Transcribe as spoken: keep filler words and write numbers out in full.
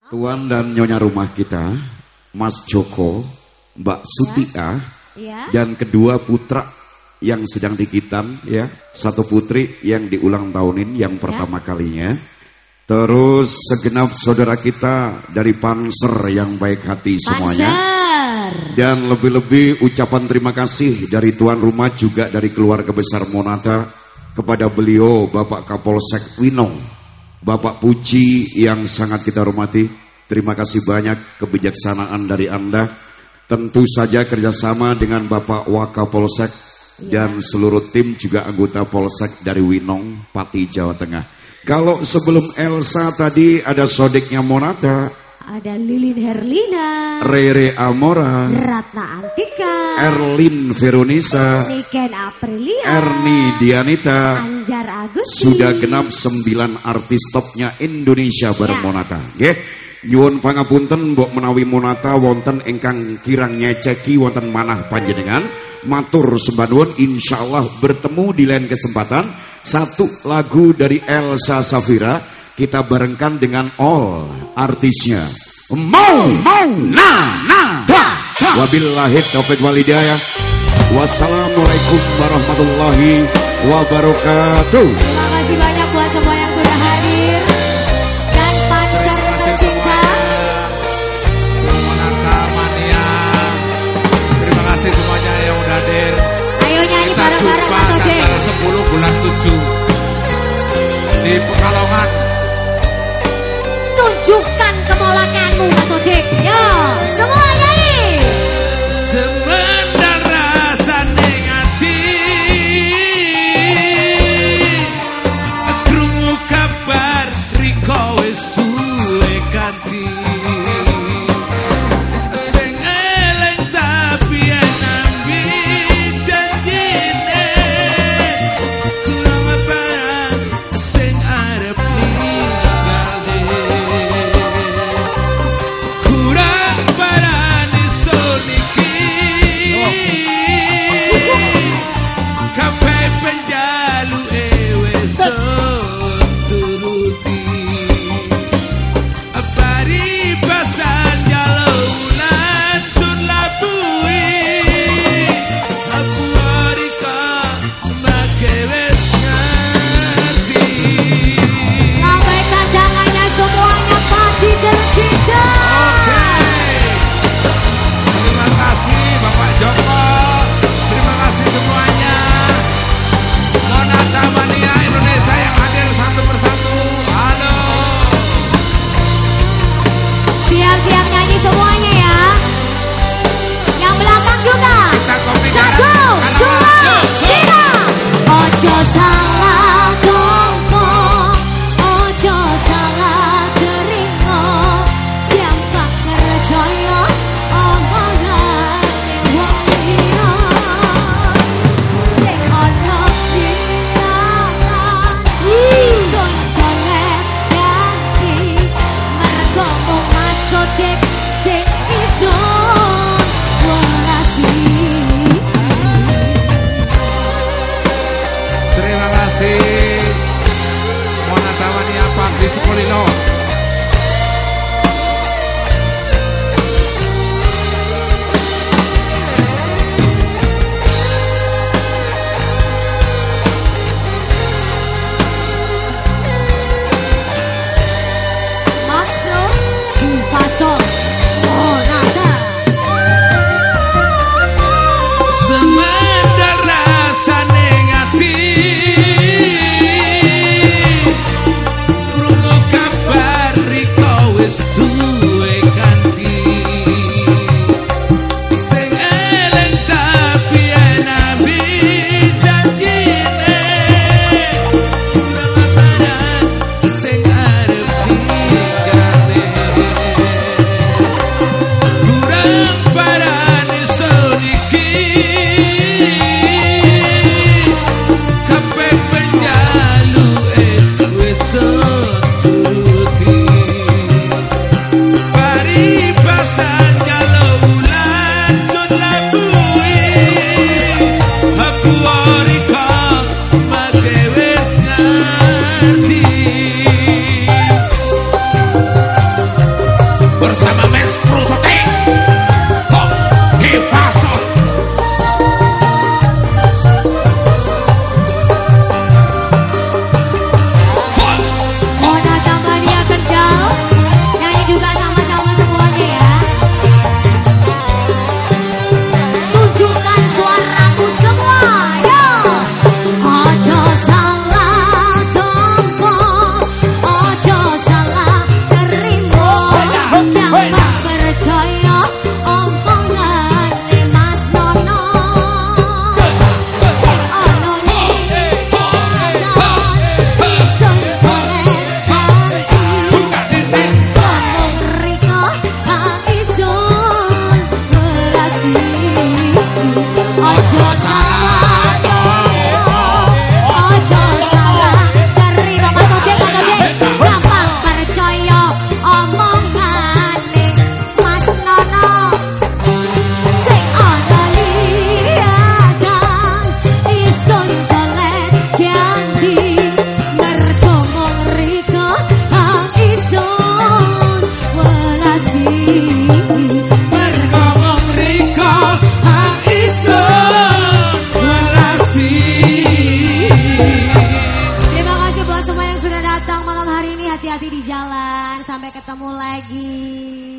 Tuan dan nyonya rumah kita, Mas Joko, Mbak Sutia, ya. Dan kedua putra yang sedang dikitan, ya, satu putri yang diulang tahunin yang pertama ya. kalinya. Terus segenap saudara kita dari Panser yang baik hati semuanya. Panser. Dan lebih-lebih ucapan terima kasih dari tuan rumah juga dari keluarga besar Monata kepada beliau Bapak Kapolsek Winong, Bapak Puji yang sangat kita hormati. Terima kasih banyak kebijaksanaan dari Anda. Tentu saja kerjasama dengan Bapak Wakapolsek ya. Dan seluruh tim juga anggota Polsek dari Winong, Pati, Jawa Tengah. Kalau sebelum Elsa tadi ada sodeknya Monata, ada Lilin Herlina, Rere Amora, Ratna Antika, Erlin Veronisa, Niken Aprilia, Erni Dianita, Anjar Agusti. Sudah genap sembilan artis topnya Indonesia bareng ya. Monata. Nggih. Nyuwun pangapunten mbok menawi Monata wonten ingkang kirang nyeceki wonten manah panjenengan. Matur sembah nuwun, insyaallah bertemu di lain kesempatan. Satu lagu dari Elsa Safira kita barengkan dengan all artisnya. Mau mau na na da. Wabillahi taufiq wal hidayah. Wassalamualaikum warahmatullahi wabarakatuh. Terima kasih banyak buat semua yang sudah hadir dan Panser tercinta. Monata Mania. Terima kasih semuanya yang udah hadir. Ayo nyanyi bareng-bareng Mas Ode. Tanggal sepuluh bulan tujuh di Pekalongan. Tunjukkan kemolakanmu Mas Ode. Yo, semua nyanyi. Semendang rasa ning ati, krungu kabar riko wis duwe kanthi. Siap-siap nyanyi semuanya ya. Yang belakang juga. Satu, dua, tiga. Ojo salah ngomong, ojo salah deringo, gampang percaya omongan wong liya. Sing ono pirangan, iso golek ganti, mergo mung masuk sing bersama Mens Pro Shooting. Kok Kipason. Monata Mania Kendal, nyanyi juga sama-sama semuanya ya. Tunjukkan suaraku semua, yo. Ojo salah tompo, ojo salah terima, gampang percaya omongan Mas Nono. Sing ono ning kanan, isun boleh hati, ngomong riko hang isun melasi. Ojo salah tompo, ojo salah terima. Mas Odek, Mas Odek, gampang percaya omongan Mas Nono. Sing ana liatan isun boleh ganti, mergo mung riko hang isun welasi. Mergo mung riko hang isun welasi. Terima kasih buat semua yang sudah datang malam hari ini. Hati-hati di jalan. Sampai ketemu lagi.